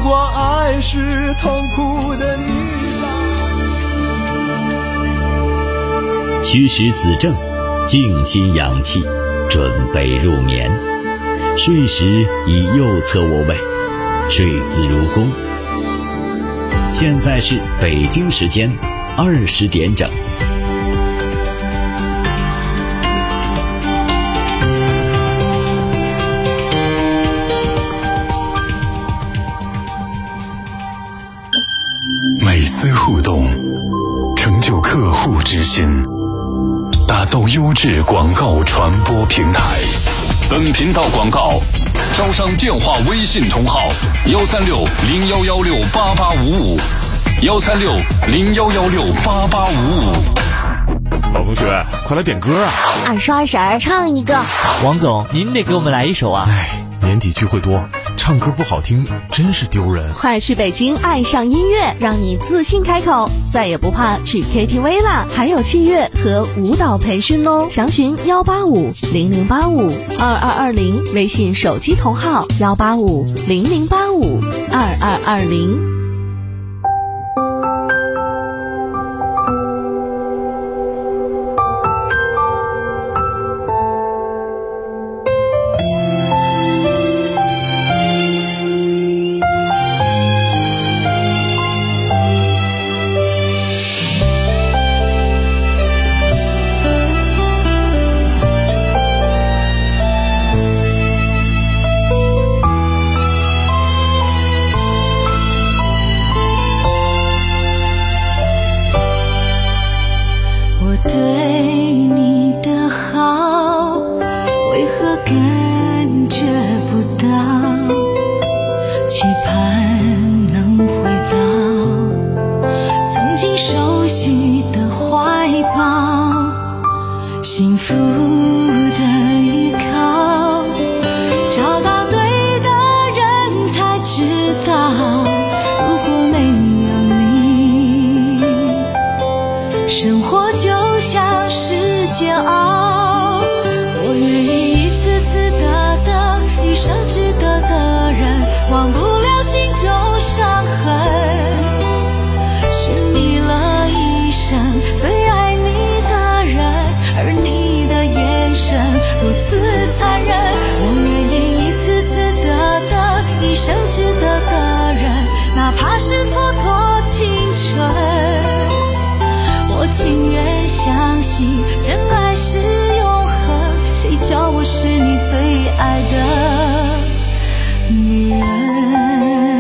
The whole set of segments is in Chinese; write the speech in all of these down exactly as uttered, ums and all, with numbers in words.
过爱是痛苦的泥巴。 驱使子正，静心养气，准备入眠。睡时以右侧卧位，睡姿如弓。现在是北京时间二十点整。 每丝互动，成就客户之心，打造优质广告传播平台。本频道广告招商电话微信同号幺三六零幺幺六八八五五幺三六零幺幺六八八五五。 老同学，快来点歌啊！ 二十二婶儿唱一个。 王总，您得给我们来一首啊！ 哎，年底聚会多，唱歌不好听真是丢人。 快去北京爱上音乐，让你自信开口，再也不怕去 K T V 啦！还有器乐和舞蹈培训哦，详询幺八五零零八五二二二零，微信手机同号幺八五零零八五二二二零。 情愿相信真爱是永恒，谁叫我是你最爱的女人。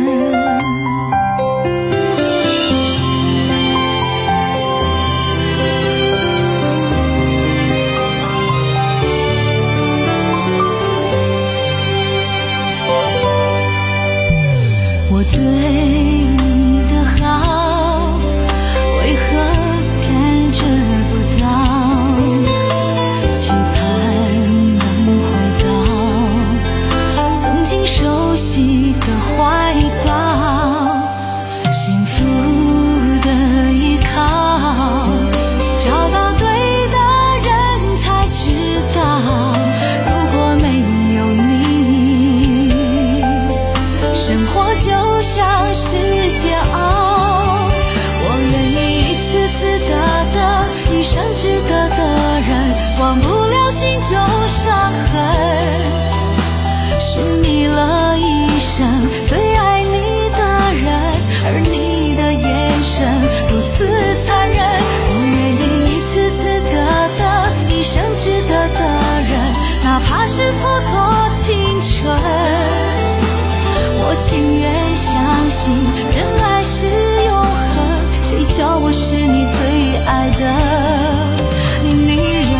我对你的好为何感觉不到，期盼能回到曾经熟悉的怀抱，幸福的依靠，找到对的人才知道，如果没有你，生活就像是煎熬。我愿意一次次得的，一生值得的人，忘不了心中伤痕，是你了一生最爱你的人，而你的眼神如此残忍。我愿意一次次得的，一生值得的人，哪怕是蹉跎青春。我情愿相信真爱是永恒，谁叫我是你最爱的女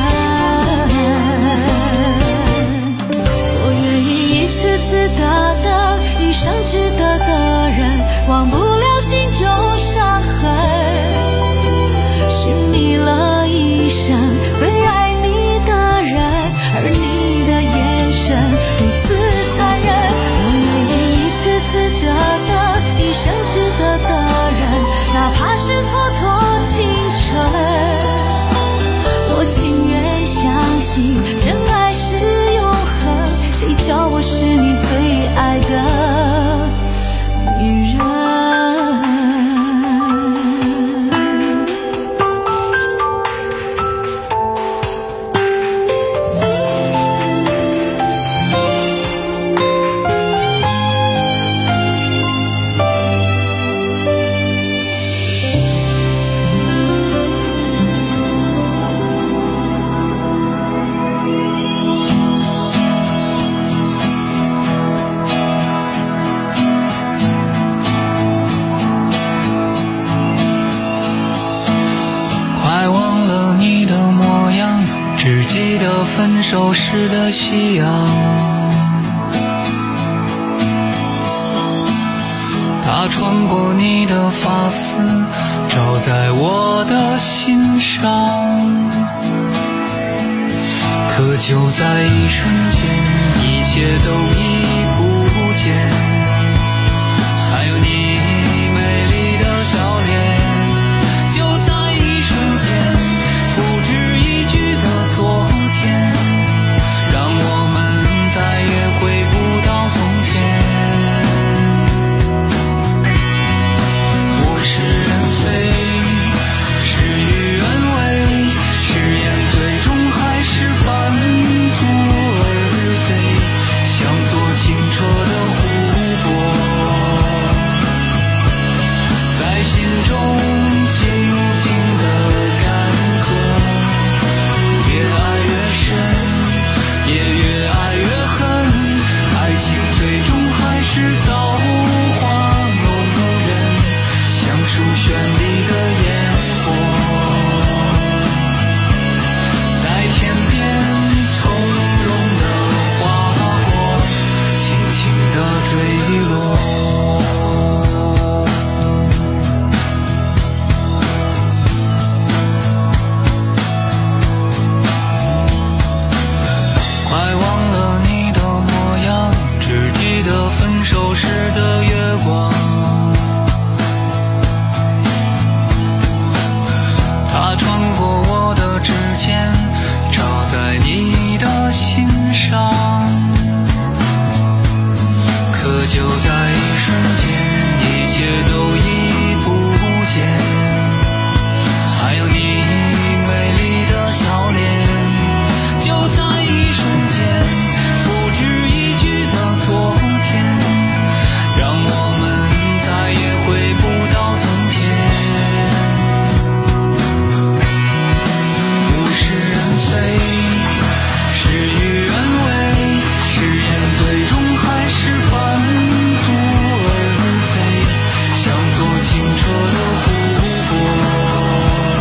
人。我愿意一次次得的，一生值得的人，忘不了心中伤痕，寻觅了一生最爱你的人，而你的眼神如此残忍。次次得的，一生值得的人，哪怕是蹉跎青春。 手时的夕阳，它穿过你的发丝，照在我的心上。可就在一瞬间，一切都已不见，还有你美丽的笑脸。就在一瞬间，复制一句的昨天，让我们再也回不到从前。物是人非，事与愿违，誓言最终还是半途而废，像座清澈的湖泊，在心中静静的干涸。越爱越深，也越爱越恨，爱情最终还是造化弄人，像树绚丽的烟火，在天边从容地划过，轻轻地坠落。快忘了你的模样，只记得分手时的月光，它穿过我的指尖，照在你的心上。可就在一瞬间，一切都已不见，还有你美丽的笑脸。就在一瞬间，复制一句的昨天，让我们再也回不到从前。物是人非，事与愿违，誓言最终还是半途而废，像座清澈的湖泊，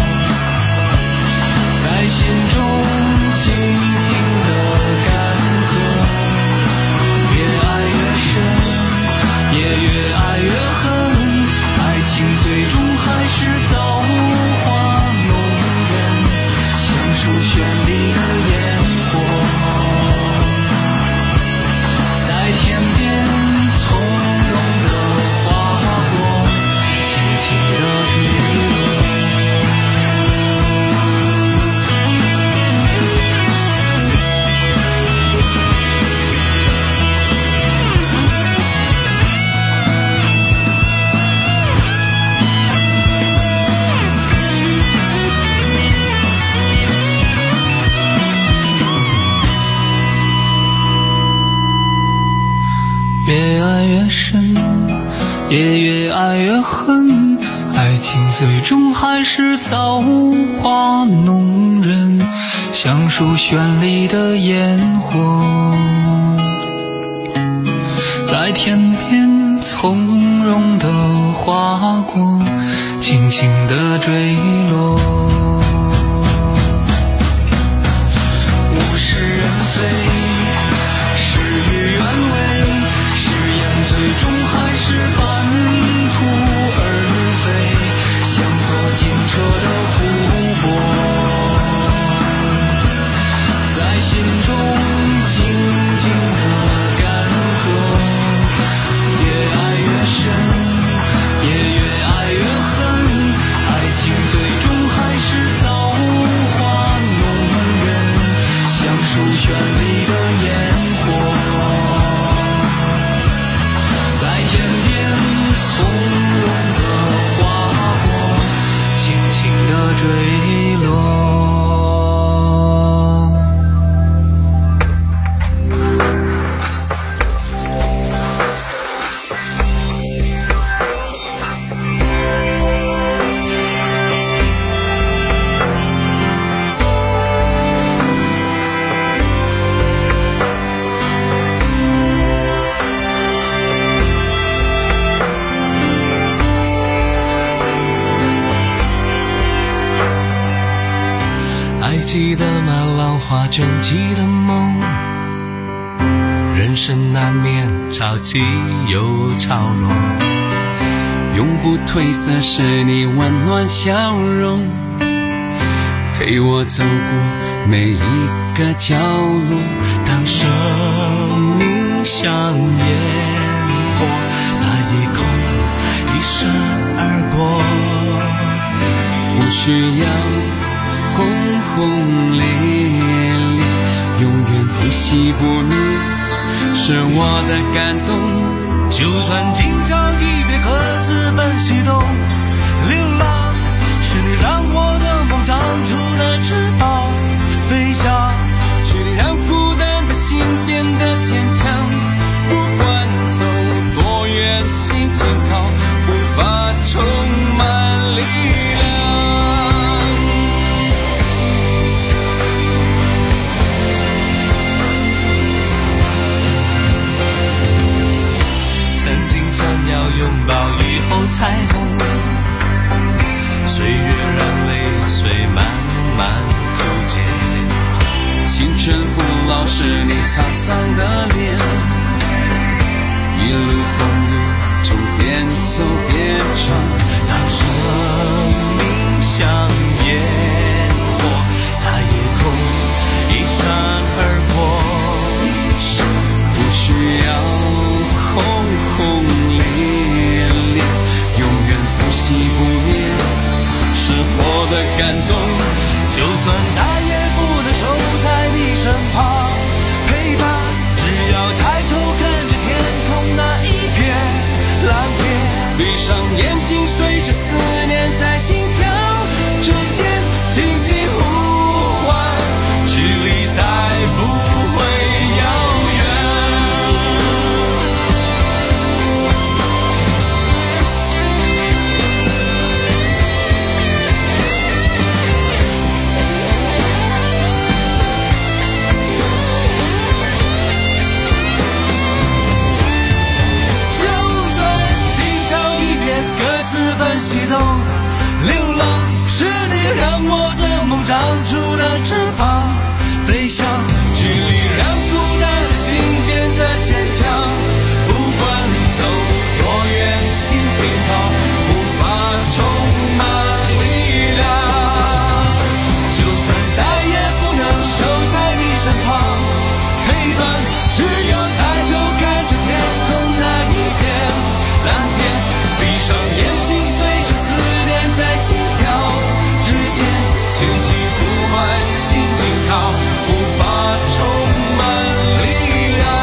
在心中静静的干涸。越爱越深，也越爱越恨，爱情最终还是造化弄人，像树绚丽的烟火，在天边从容地划过，轻轻地坠落。越爱越深，也越爱越恨，爱情最终还是造化弄人，像树绚丽的烟火，在天边从容地划过，轻轻地坠落。物是人非，事与愿违，誓言最终还是半途而废，像座清澈的湖泊，在心中静静的干涸。越爱越深，也越爱越恨，爱情最终还是记得满浪花卷起的梦，人生难免潮起又潮落，永不褪色是你温暖笑容，陪我走过每一个角落。当生命像烟火在夜空一闪而过，不需要轰轰烈烈，永远不熄不灭，是我的感动。就算经常一别，各自奔西东，流浪是你让我的梦长出了翅膀，飞翔是你让孤单的心变得坚强。不管走多远，心情好，步伐充满力量。曾经想要拥抱雨后彩虹，岁月让泪水慢慢枯竭，青春不老是你沧桑的脸，一路风雨中边走边唱。当生命像烟火在夜空一闪而过，不需要轰轰烈烈，永远不熄不灭，是我的感动。就算再也不能守在你身旁陪伴，只要抬头看着天空那一片蓝天，闭上眼睛随着思念在心跳之间轻轻呼唤，距离再不会遥远。奔西东，流浪是你让我的梦长出了翅膀，飞翔距离让孤单的心变得坚强。不管走多远，心情好，步伐充满力量。就算再也不能守在你身旁陪伴，只要抬头看着天空那一片蓝天，闭上眼睛随着思念在心跳之间轻轻呼唤，心情好，步伐充满力量。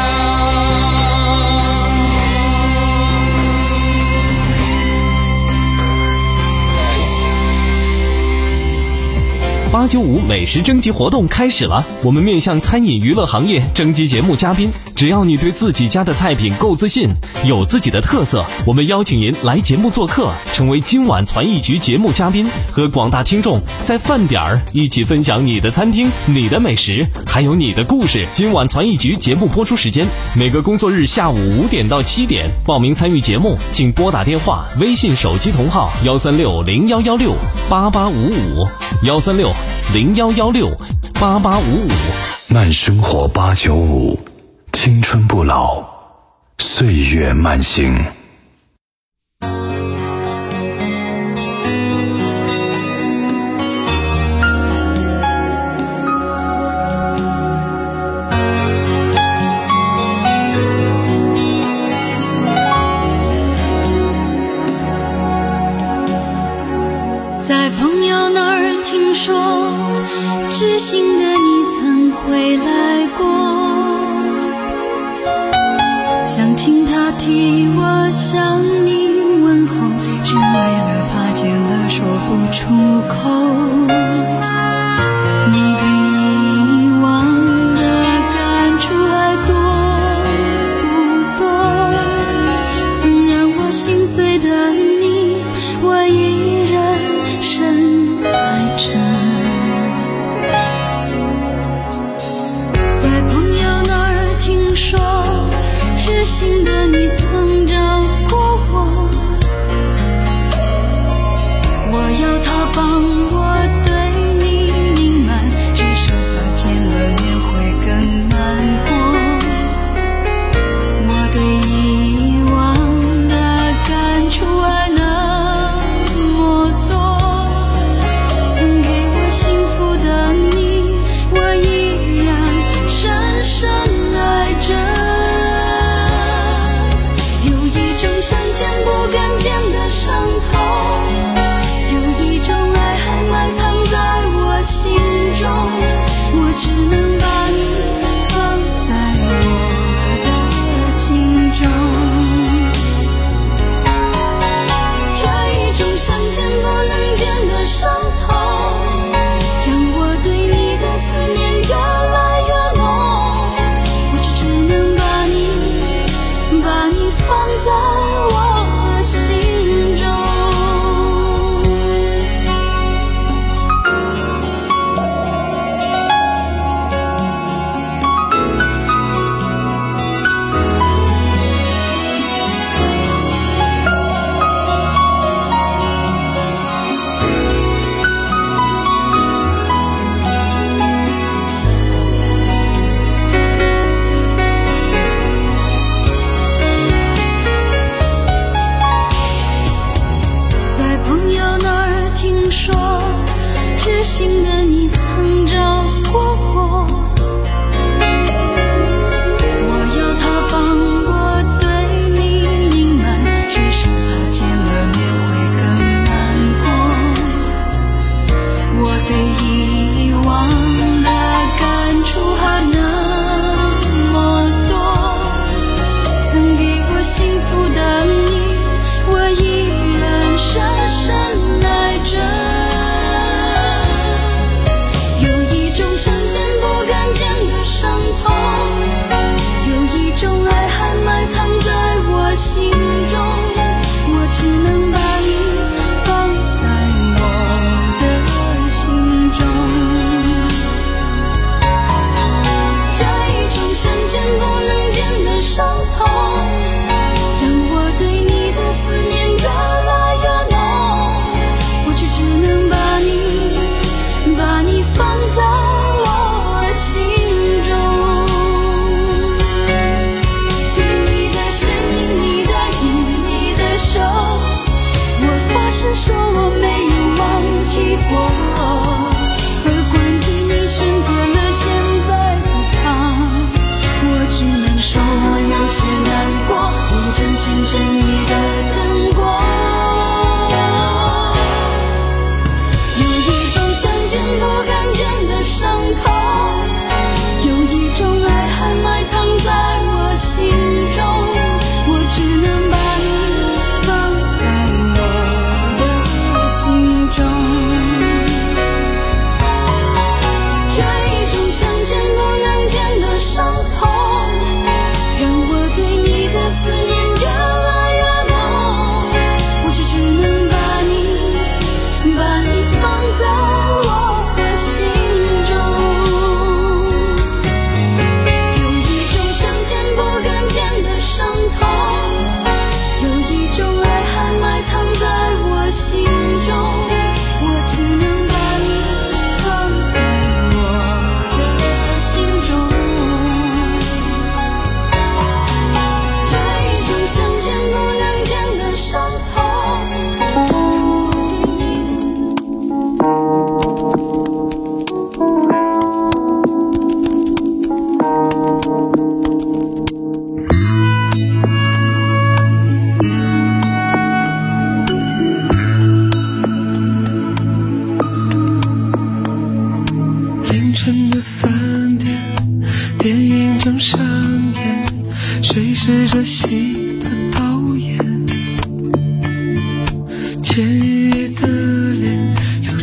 八九五美食征集活动开始了，我们面向餐饮娱乐行业征集节目嘉宾，只要你对自己家的菜品够自信，有自己的特色，我们邀请您来节目做客，成为今晚传艺局节目嘉宾，和广大听众在饭点儿一起分享你的餐厅、你的美食，还有你的故事。今晚传艺局节目播出时间每个工作日下午五点到七点，报名参与节目请拨打电话、微信手机同号幺三六零幺幺六八八五五幺三六零幺幺六八八五五。 慢生活八九五，青春不老，岁月慢行。 在朋友那儿听说，知心的你曾回来过，想请他替我向你问候，只为了怕见了说不出口。你对以往的感触还多不多？曾让我心碎的你，我依然深爱着。在朋友那儿听说，知心的你曾找过我，我要他帮我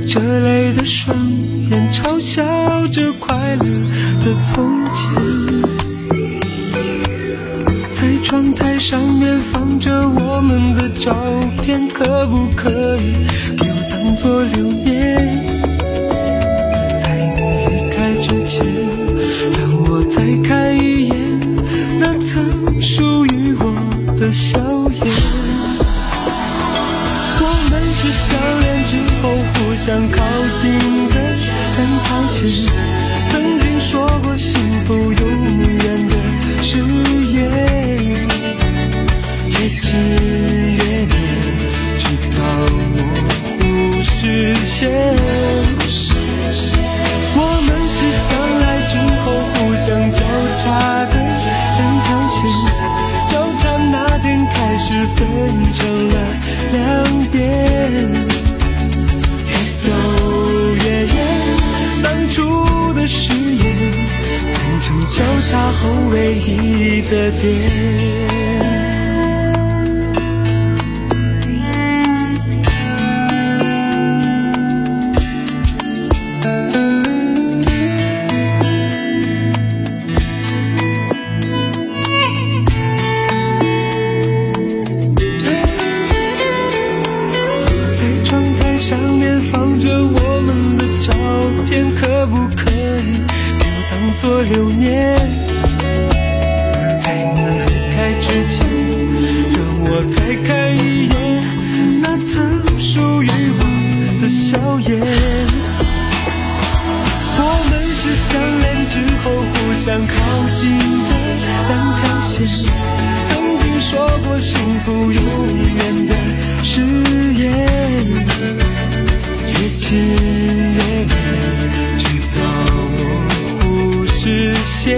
着泪的双眼，嘲笑着快乐的从前。在窗台上面放着我们的照片，可不可以给我当作留念？在你离开之前，让我再看一眼那曾属于我的笑颜。我们是相恋之后互相靠近的两条线，曾经说过幸福永远的誓言，越近越远，直到模糊视线。我们是相爱之后互相交叉的两条线，交叉那天开始分成了两边，越走越远，当初的誓言变成交叉后唯一的点。做留念，在你离开之前，让我再看一眼那曾属于我的笑颜。我们是相恋之后互相靠近的两条线，曾经说过幸福永远的誓言，越近越远，直到视线。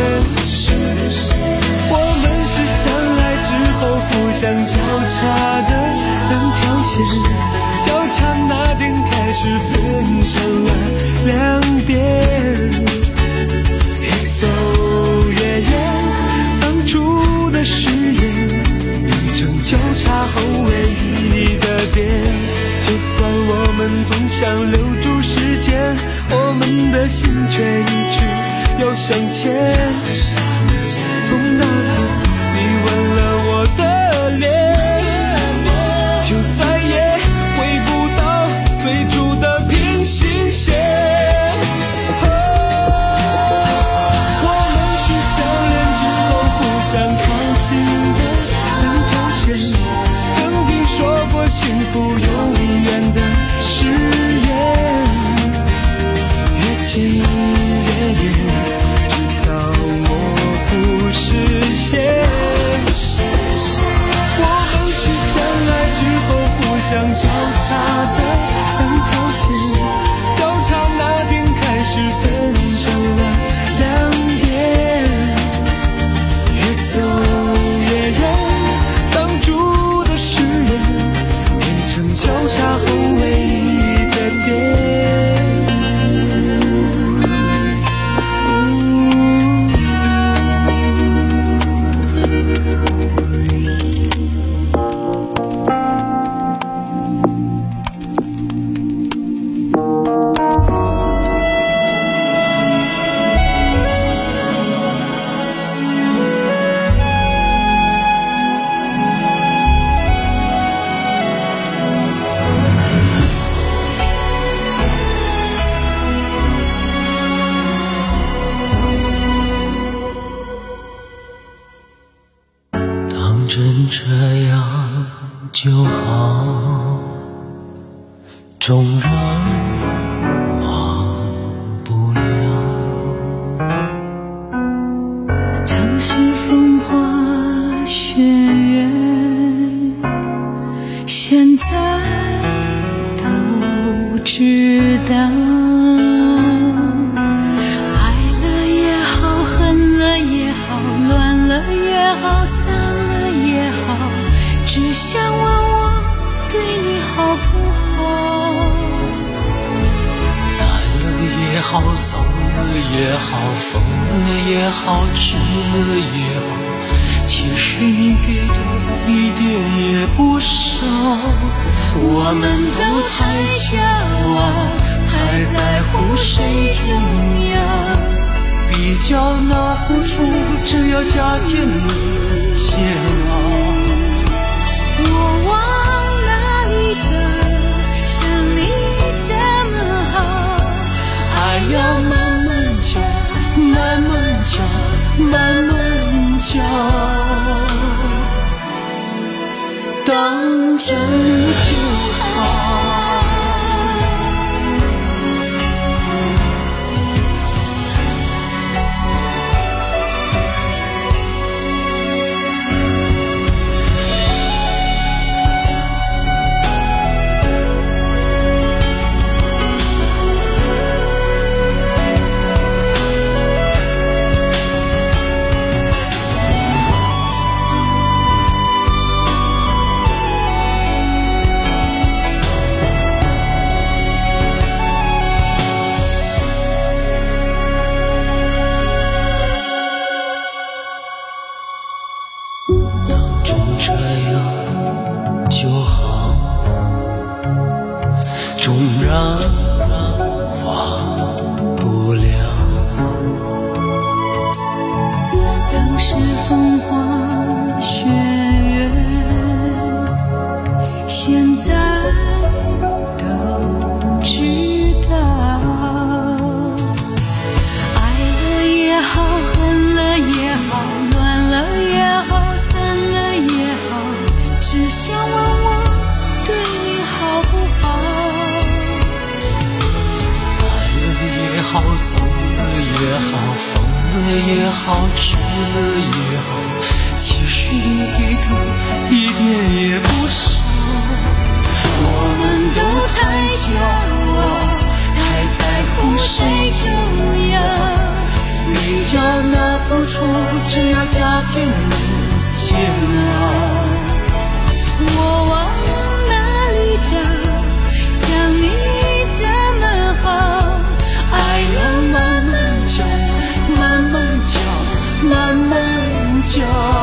我们是相爱之后互相交叉的两条线，交叉那天开始分成了两边，越走越远，当初的誓言变成交叉后唯一的点。就算我们总想留住时间，我们的心却一直要向前。从那天你吻了我的脸，就再也回不到最初的平行线。我们是相恋之后互相靠近的两条线，曾经说过幸福永远的誓言，越近越远，相交叉的两条线，交叉那天开始分成了两边，越走越远，当初的誓言变成交叉后唯一的点。真这样就好，众人忘不了。 曾是风花雪月，现在都知道。爱了也好，恨了也好，乱了也好，散了也好，只想问我对你好不好。 来了也好，走了也好，疯了也好，痴了也好，其实你给的一点也不少。 少，我们都太骄傲，太在乎谁重要，比较那付出只要加添你煎熬。 我往哪里找，像你这么好， 爱要慢慢教，慢慢教，慢慢教，当真就好。 也好，吃了也好，其实你给的一点也不少。我们都太骄傲，太在乎谁重要，比较那付出只要加添你煎熬。 我往哪里找，像你这么好， 爱要慢慢教，慢慢教，慢慢教。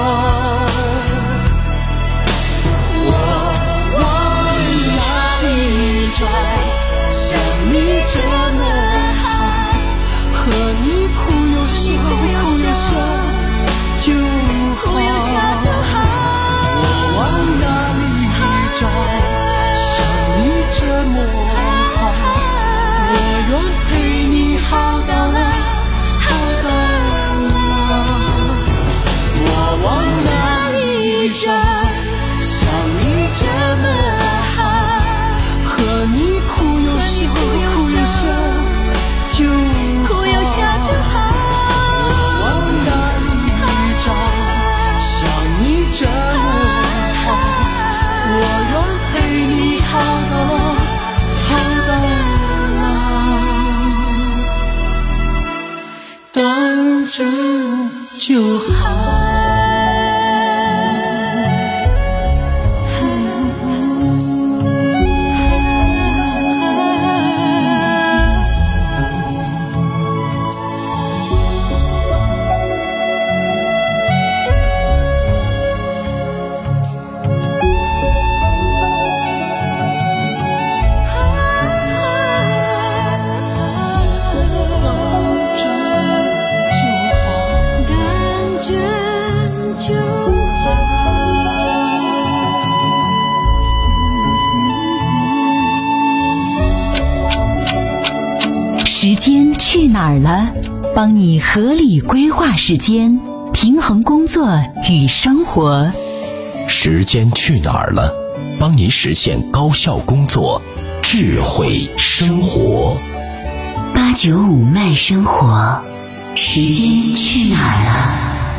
我往哪里找，像你这么好，和你哭又笑，哭又笑就好， 哭又笑就好。 我往哪里找，像你这么好，我愿陪你好到老，好到老。我往哪里找，像你这么好，和你哭又笑，哭又笑就好， 哭又笑就好。 我往哪里找，像你这么好，我愿陪你好到老，好到老，当真就好。 时间去哪儿了？帮你合理规划时间，平衡工作与生活。 时间去哪儿了？帮你实现高效工作，智慧生活。 八九五慢生活，时间去哪儿了？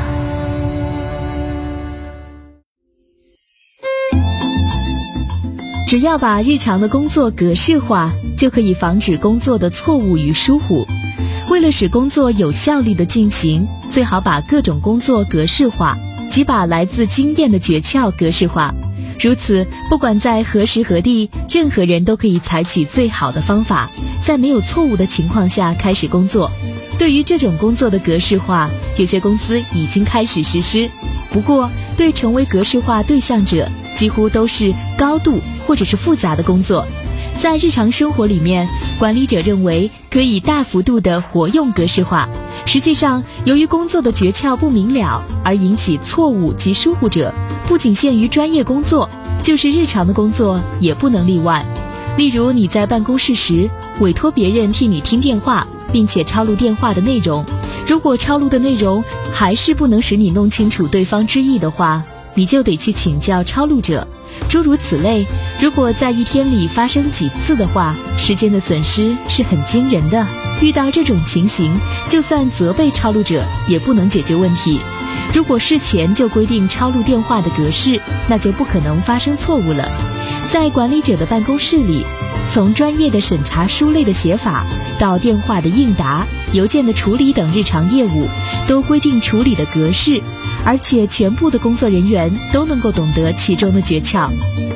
只要把日常的工作格式化，就可以防止工作的错误与疏忽。为了使工作有效率的进行，最好把各种工作格式化，即把来自经验的诀窍格式化。如此，不管在何时何地，任何人都可以采取最好的方法，在没有错误的情况下开始工作。对于这种工作的格式化，有些公司已经开始实施。不过，对成为格式化对象者， 几乎都是高度或者是复杂的工作。在日常生活里面，管理者认为可以大幅度的活用格式化。实际上，由于工作的诀窍不明了而引起错误及疏忽者，不仅限于专业工作，就是日常的工作也不能例外。例如，你在办公室时委托别人替你听电话，并且抄录电话的内容，如果抄录的内容还是不能使你弄清楚对方之意的话，你就得去请教抄录者。诸如此类，如果在一天里发生几次的话，时间的损失是很惊人的。遇到这种情形，就算责备抄录者也不能解决问题。如果事前就规定抄录电话的格式，那就不可能发生错误了。在管理者的办公室里，从专业的审查书类的写法到电话的应答、邮件的处理等日常业务，都规定处理的格式，而且全部的工作人员都能够懂得其中的诀窍。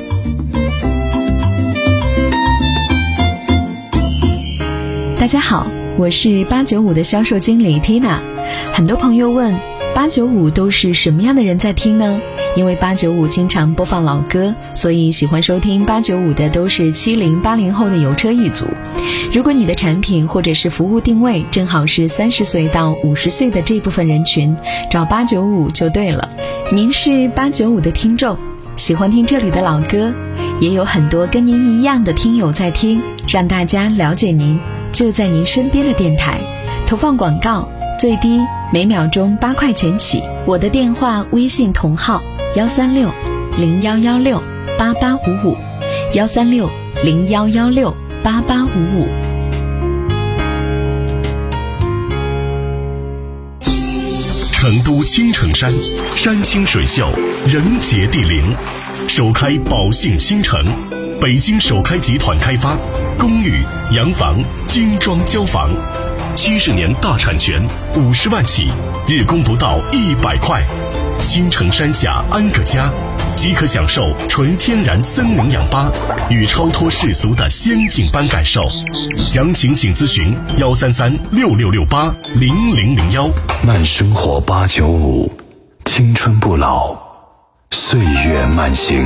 大家好，我是八九五的销售经理 Tina。 很多朋友问，八九五都是什么样的人在听呢？因为八九五经常播放老歌，所以喜欢收听八九五的都是七零八零后的有车一族。如果你的产品或者是服务定位正好是三十岁到五十岁的这部分人群，找八九五就对了。您是八九五的听众，喜欢听这里的老歌，也有很多跟您一样的听友在听，让大家了解您，就在您身边的电台。投放广告最低每秒钟八块钱起。我的电话微信同号幺三六零幺幺六八八五五，幺三六零幺幺六八八五五。 成都青城山，山清水秀，人杰地灵，首开宝兴新城，北京首开集团开发，公寓、洋房、精装交房，七十年大产权，五十万起，日供不到一百块。青城山下安个家，即可享受纯天然森林氧吧与超脱世俗的仙境般感受。详情请咨询幺三三六六六八零零零幺。慢生活八九五，青春不老，岁月慢行。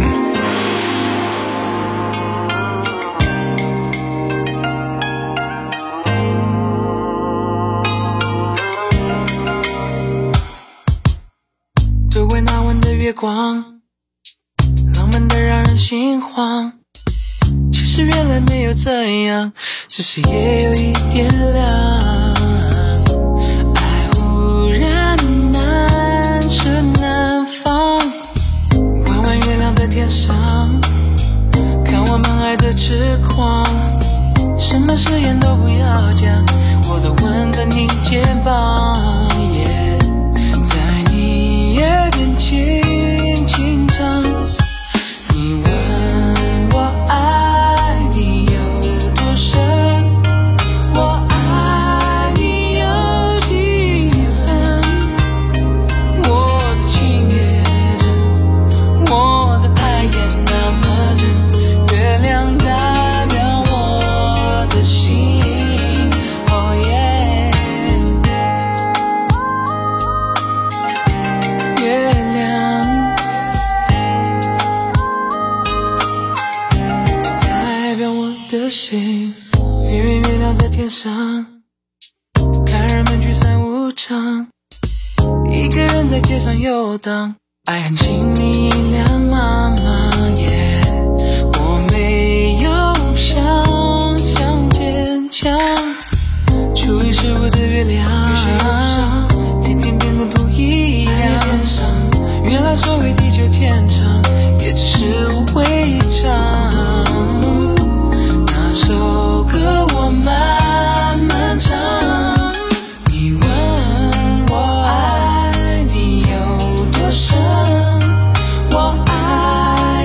走过那晚的月光，浪漫的让人心慌。其实原来没有这样，只是也有一点凉。爱忽然难舍难放，弯弯月亮在天上，看我们爱的痴狂。什么誓言都不要讲，我都吻在你肩膀。Yeah， 在你耳边轻轻唱，你问我爱你有多深，我爱你有几分，我的情也真，我的爱也那么真，月亮代表我的心。Oh yeah， 月亮代表我的心，圆圆月亮在天上，看人们聚散无常，一个人在街上游荡，爱很亲密两茫茫。Yeah， 我没有想象坚强，初一十五的月亮，天天变得不一样。原来所谓地久天长，也只是无谓一场。那首歌我慢慢唱，你问我爱你有多深，我爱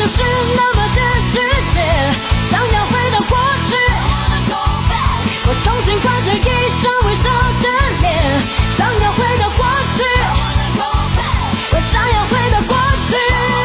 是那么的直接，想要回到过去，我重新挂着一张微笑的脸，想要回到过去，我想要回到过去。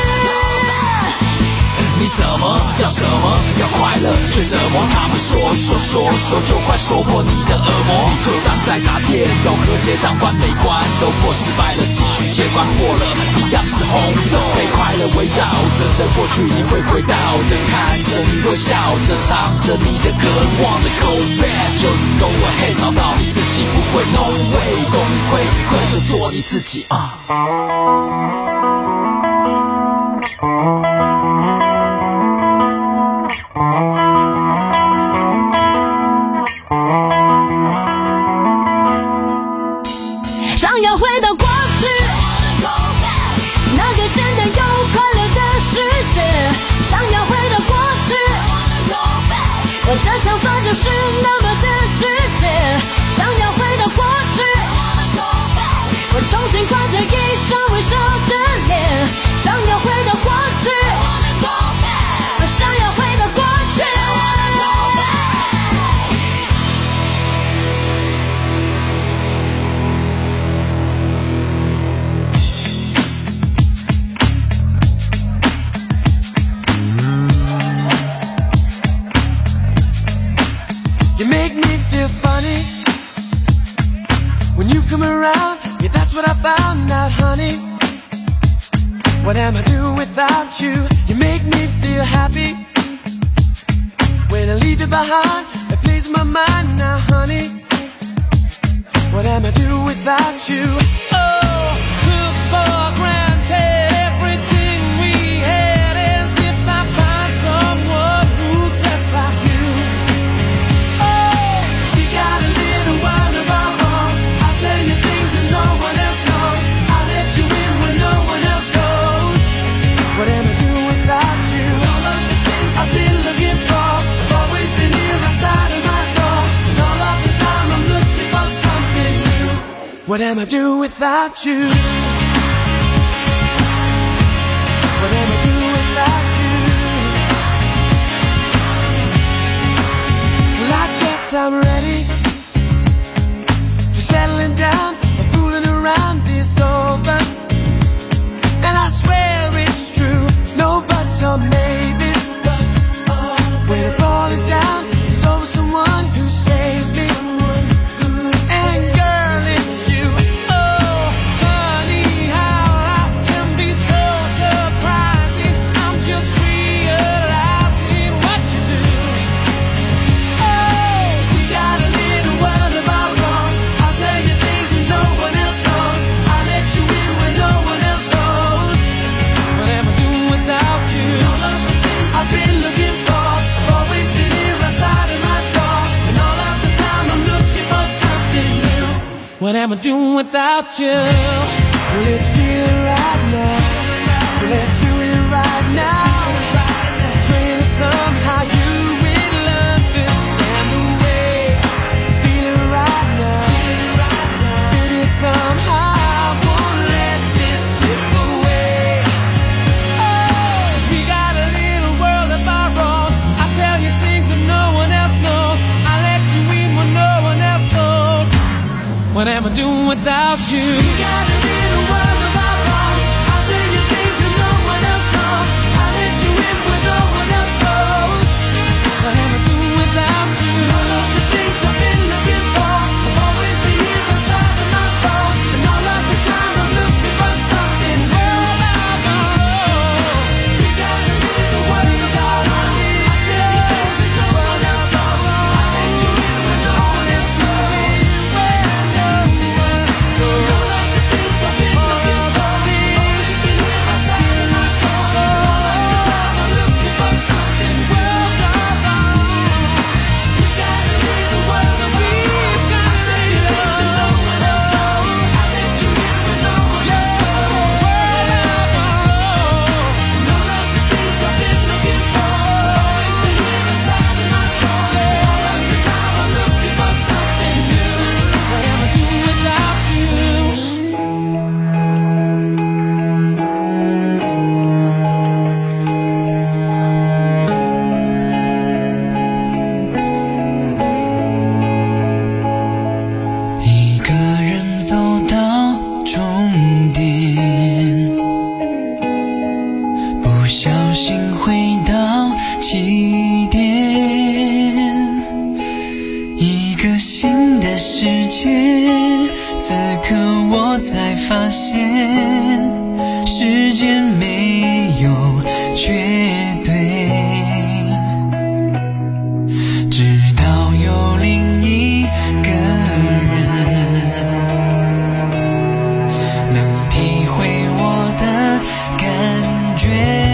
你怎么要什么要快乐却折磨他们说说说说就快说破你的恶魔，你就当在打电动和解当关没关都破失败了继续接关过了一样是红豆，被快乐围绕着这过去你会回到的，看着你微笑着唱着你的歌 Wanna go back 就是 go ahead 找到你自己不会 no way 功亏一篑就做你自己啊、uh 想要回到过去，那个真的有快乐的世界，想要回到过去，我的想法就是那么的直接，想要回到过去，我重新挂着一张微笑的脸，想要回到过去，我想要回到过去。 You make me feel funny when you come around. Yeah, that's what I found out, honey. What am I do without you? You make me feel happy when I leave you behind. It plays my mind now, honey. What am I do without you? Oh, took for granted everything we had, as if I find someone who's just like you. What am I doing without you? All of the things I've been looking for have always been here outside of my door, and all of the time I'm looking for something new. What am I doing without you? What am I doing without you? Well, I guess I'm ready for settling down. I'm fooling around this over, and I swear it's true. No buts or maybes. When I'm falling down, there's always someone who saves me. And girl, it's you. Oh, honey, how life can be so surprising. I'm just realizing what you do. Oh, we got a little world of our own. I'll tell you things that no one else knows. I'll let you in when no one else goes. What am I doing without you? All of the things I've been looking for have always been here outside of my door, and all of the time I'm looking for something new. What am I doing without you? Well, let's feel it right now. So let's do it right now. Praying that somehow you will understand the way it's feeling right now. Maybe somehow I won't let this slip away. Oh, we got a little world of our own. I tell you things that no one else knows. I let you in when no one else knows. What am I doing without you? We got a little world of our own. I'll tell you things that no one else knows. I let you in when no one else knows. What am I doing without you? All of the things I've been looking for have always been here outside of my door, and all of the time I'm looking for something new. We got a little world of our own. I tell you things that no one else knows. I let you in when no one else knows. All of the things I've 一个新的世界，此刻我才发现，时间没有绝对，直到有另一个人能体会我的感觉。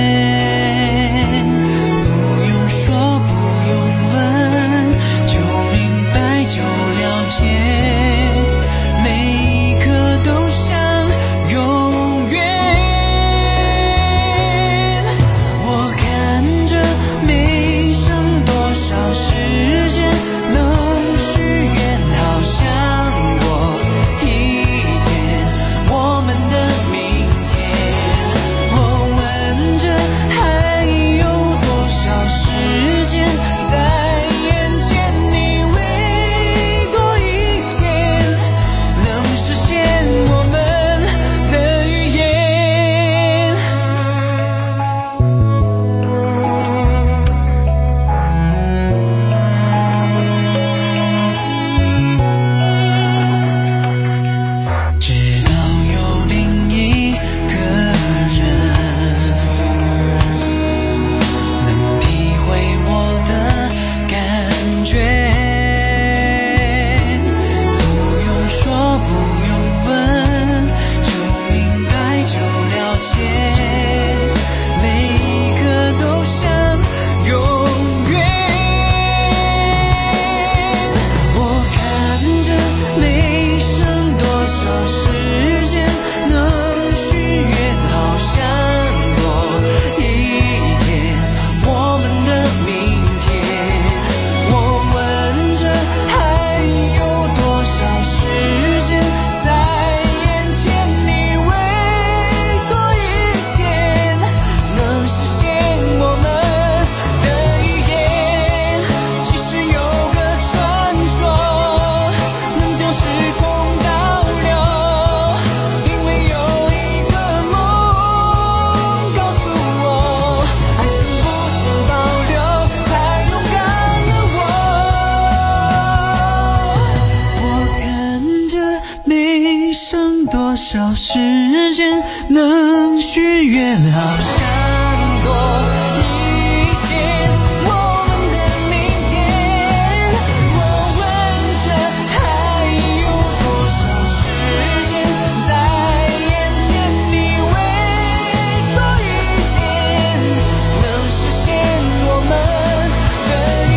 多少时间能许愿，好像多一天我们的明天。我问着还有多少时间在眼前，你会多一天能实现我们的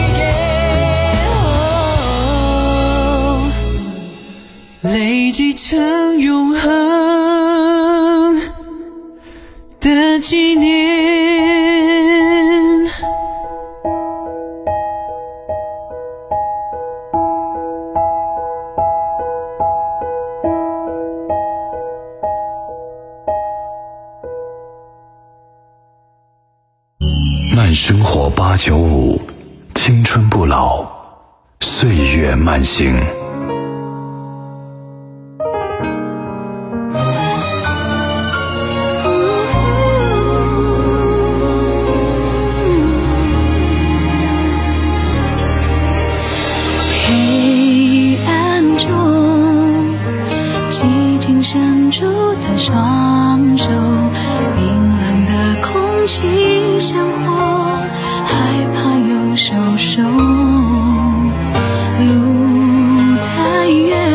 预言，累积成永恒的纪念。 慢生活八九五，青春不老，岁月慢行。 伸出的双手，冰冷的空气像火，害怕又收手。路太远，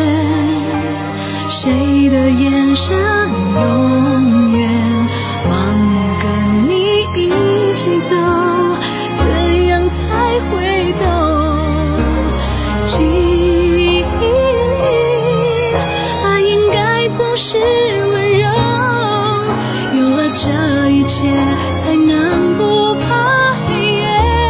谁的眼神永远盲目跟你一起走，怎样才会懂？记忆是温柔，有了这一切才能不怕黑夜。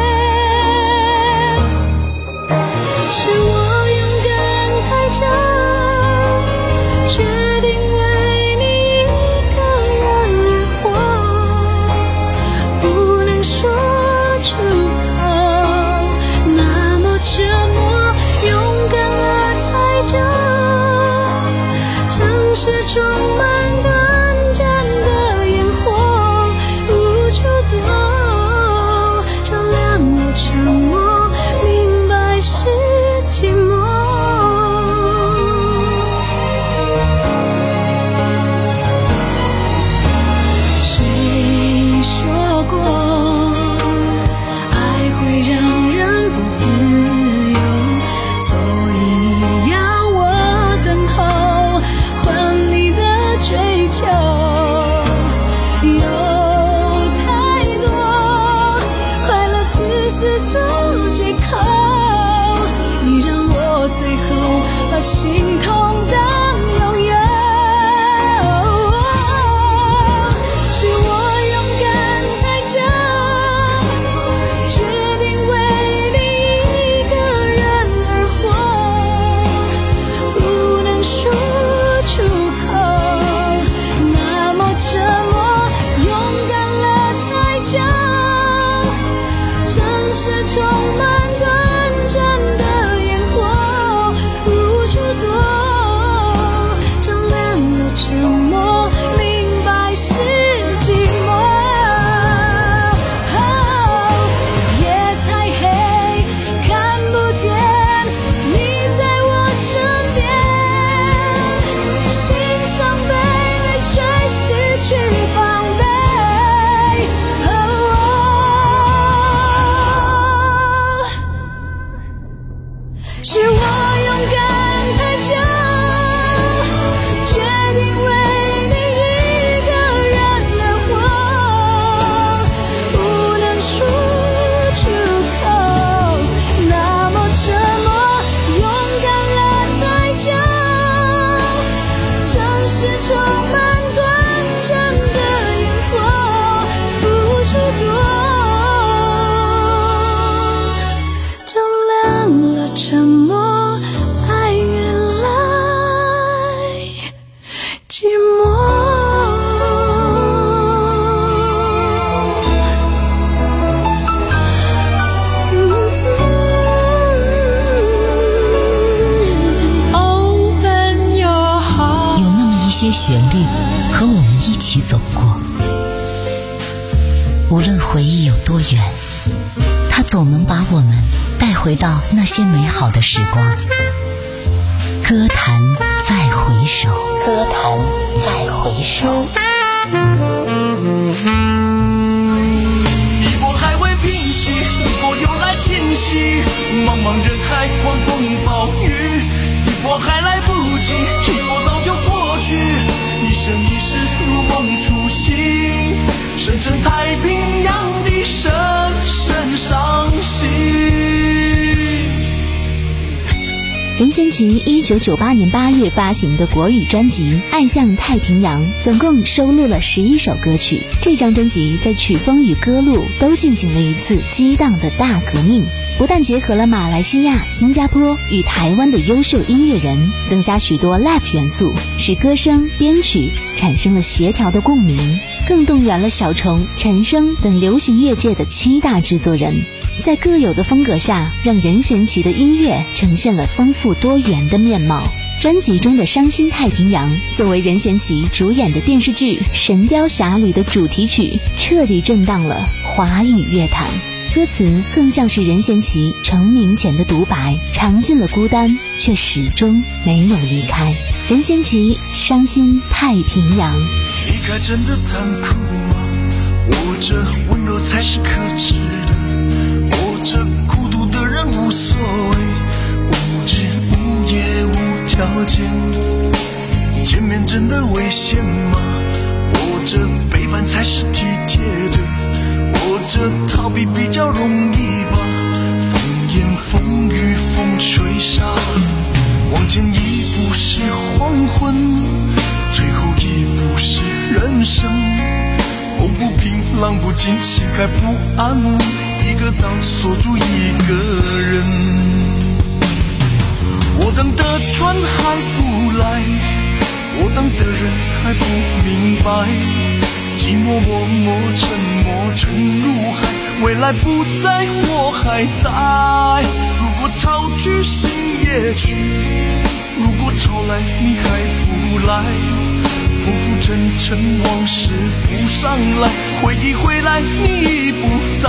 是我勇敢太久，决定为你一个人而活，不能说出口，那么沉默，勇敢了太久。城市充满短暂的烟火， 起走过。无论回忆有多远，它总能把我们带回到那些美好的时光。歌坛再回首，歌坛再回首。 一波还未平息，一波又来侵袭，茫茫人海，狂风暴雨，一波还来不及，一波早就过去，一生一世如梦初醒，深深太平洋的深深伤心。 任贤齐一九九八年八月发行的国语专辑《爱向太平洋》总共收录了十一首歌曲。这张专辑在曲风与歌路都进行了一次激荡的大革命，不但结合了马来西亚、新加坡与台湾的优秀音乐人，增加许多 live 元素，使歌声、编曲产生了协调的共鸣，更动员了小虫、陈升等流行乐界的七大制作人，在各有的风格下，让任贤齐的音乐呈现了丰富多元的面貌。专辑中的《伤心太平洋》作为任贤齐主演的电视剧《神雕侠侣》的主题曲，彻底震荡了华语乐坛。歌词更像是任贤齐成名前的独白，尝尽了孤单，却始终没有离开。任贤齐《伤心太平洋》。 离开真的残酷吗？活着温柔才是可耻的，活着孤独的人无所谓，无枝无叶无条件，见面真的危险吗？活着背叛才是体贴的，活着逃避比较容易吧，风言风语风吹沙，往前一步是黄昏，最后一步是人生，风不平浪不静，心还不安稳，一个岛锁住一个人。我等的船还不来，我等的人还不明白，寂寞默默沉默沉入海，未来不在我还在。如果潮去心也去，如果潮来你还不来，浮浮沉沉往事浮上来，回忆回来你已不在。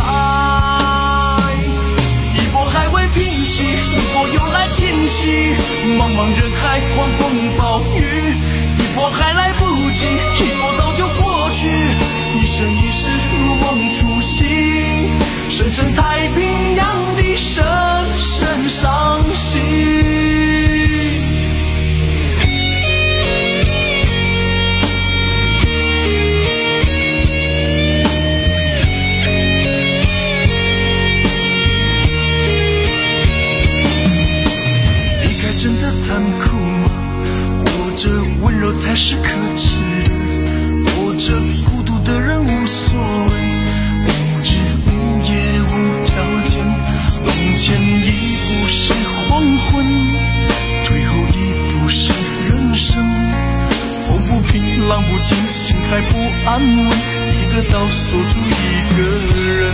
一波还未平息，一波又来侵袭，茫茫人海狂风暴雨，一波还来不及，一波早就过去，一生一世如梦初醒，深深太平洋的深深伤心。残酷吗？活着温柔才是可耻的，活着孤独的人无所谓，无枝无叶无条件，往前一步是黄昏，最后一步是人生，风不平浪不静，心还不安稳，一个岛锁住一个人。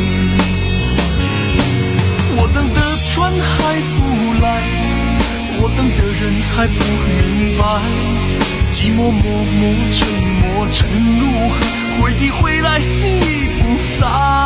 我等的船还不来，我等的人还不明白，寂寞默默沉默沉入海，回忆回来你已不在。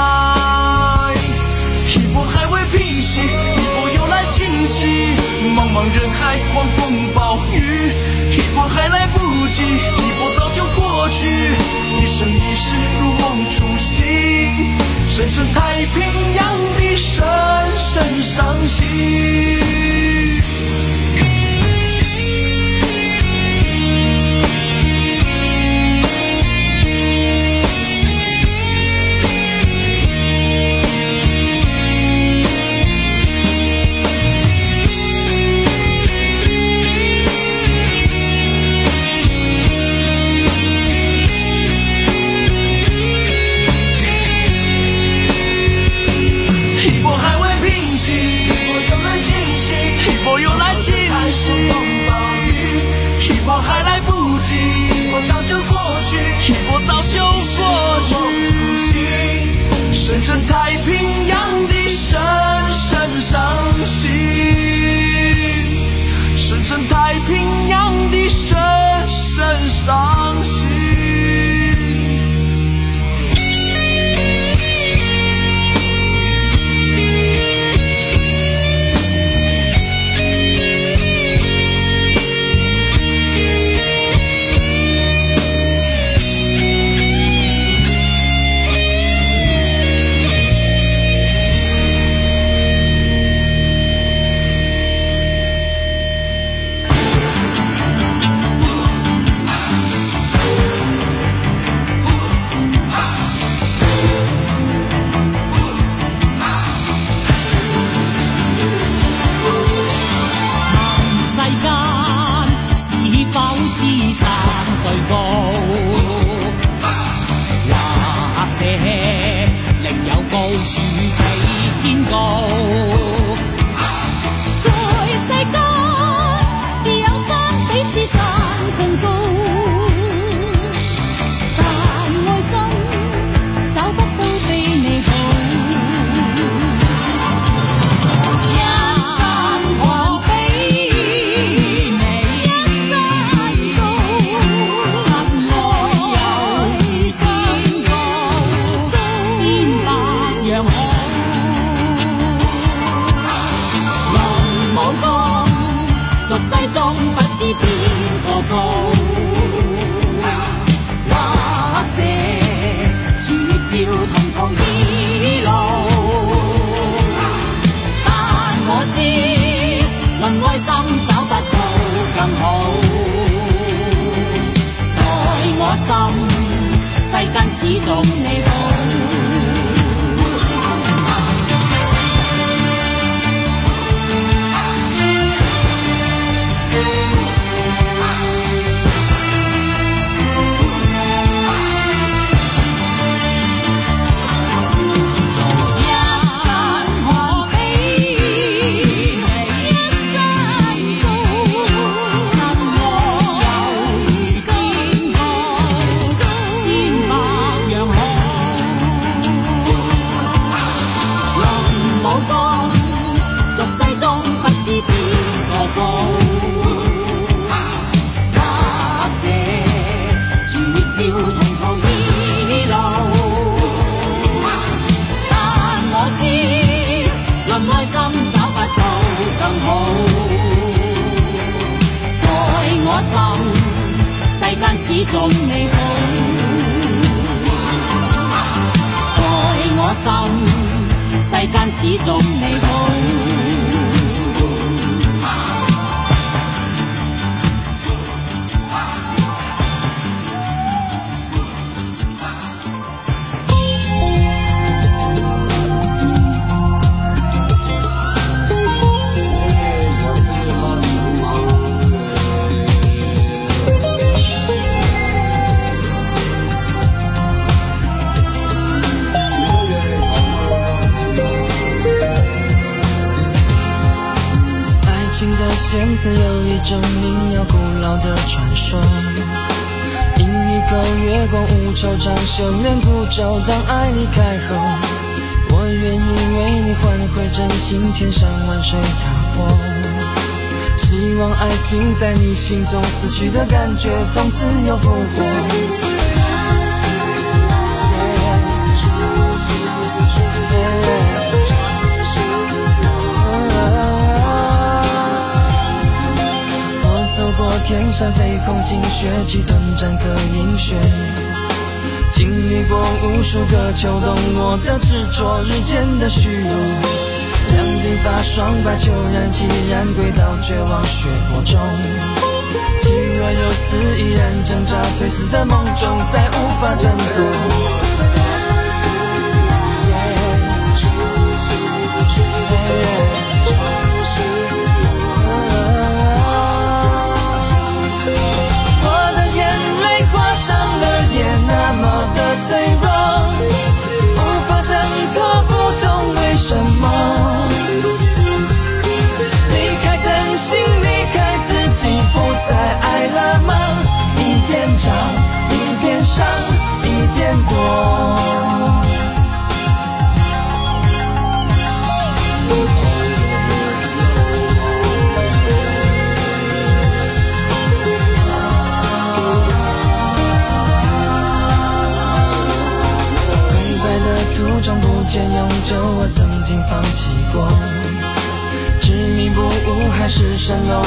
一波还未平息，一波又来侵袭，茫茫人海狂风暴雨，一波还来不及，一波早就过去，一生一世如梦初醒，深深太平洋的深深伤心。深深太平洋的深深伤心，深深太平洋的深深伤心。 此山最高，或者另有高處比天高。 在世間，自有山比此山更高，但愛心找不到比你好。一山還比一山高，愛更高，千百樣好。人無講，俗世中不知邊個高，或者處照同途異路。但我知，論愛心找不到更好。愛我心，世間始終你好。世中不知邊個高，或者處照同途異路。但我知，論愛心找不到更好。愛我心，世間始終你好。愛我心，世間始終你好。 现在有一种民谣古老的传说，因一口月光无惆怅，修炼孤舟，当爱离开后，我愿意为你换回真心，千山万水踏破。希望爱情在你心中死去的感觉，从此又复活。天山飞空，尽血气短暂可饮血，经历过无数个秋冬，我的执着，日渐的虚弱。两鬓发霜，把秋燃起，燃归到绝望血泊中。气若有丝，依然挣扎，垂死的梦中，再无法振作。脆弱，无法挣脱，不懂为什么离开真心，离开自己，不再爱了吗？一边找，一边伤，一边躲。途中不见永久，我曾经放弃过，执迷不悟还是蜃楼，